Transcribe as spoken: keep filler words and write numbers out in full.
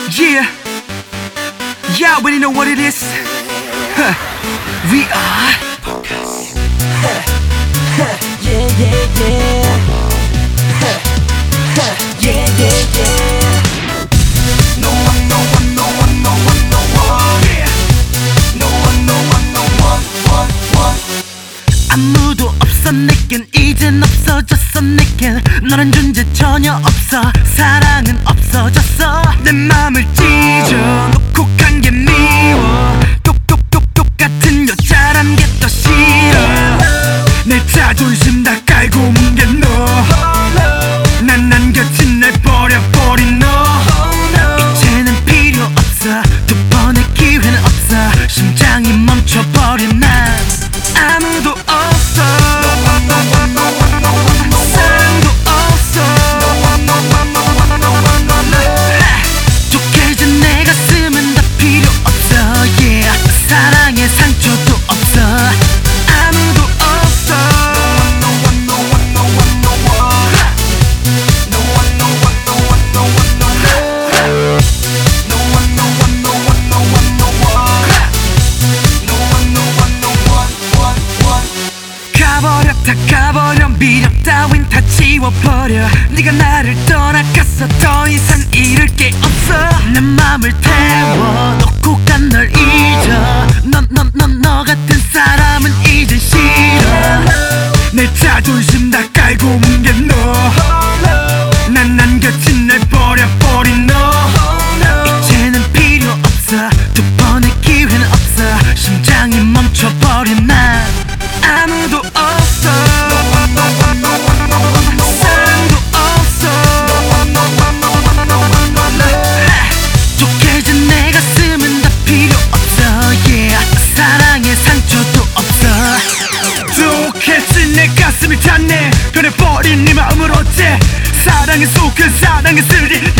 Yeah, yeah, I already know what it is. Huh. We are Podcast. Yeah, yeah, yeah. Yeah, yeah, yeah. No one, no one, no one, no one, no one. Yeah. No one, no one, no one, one, one. 아무도 없어 내겐 이젠 없어졌어 내겐 너란 존재 전혀 없어 사랑은 없어졌어 내 맘을 찢어 놓고 간 게 미워 똑똑똑 똑같은 여자란 게 더 싫어 내 자존심 다 깔고 문 게 너 난 남겨진 날 버려버린 너 이제는 필요 없어 두 번의 기회는 없어 심장이 멈춰버린 난 아무도 없어 사랑도 없어 독해진 내 가슴은 다 필요 없어 yeah. 사랑의 상처도 없어 아무도 없어 가버려 다 가버려 미련 따윈 다 지워버려 네가 나를 떠나갔어 더 이상 잃을 게 없어 내 맘을 태워놓고 간 널 잊어 넌 넌 넌 너 같은 사람은 이제 싫어 내 자존심 다 깔고 문 게 너 난 남겨진 날 버려버린 너 이제는 필요 없어 두 번의 기회는 없어 심장이 멈춰버린 난 아무도 없어 사랑도 없어 독해진 내 가슴은 다 필요 없어 yeah. 사랑의 상처도 없어 독해진 내 가슴이 탔네 변해버린 네 마음을 어째 사랑에 속은 사랑의 쓰리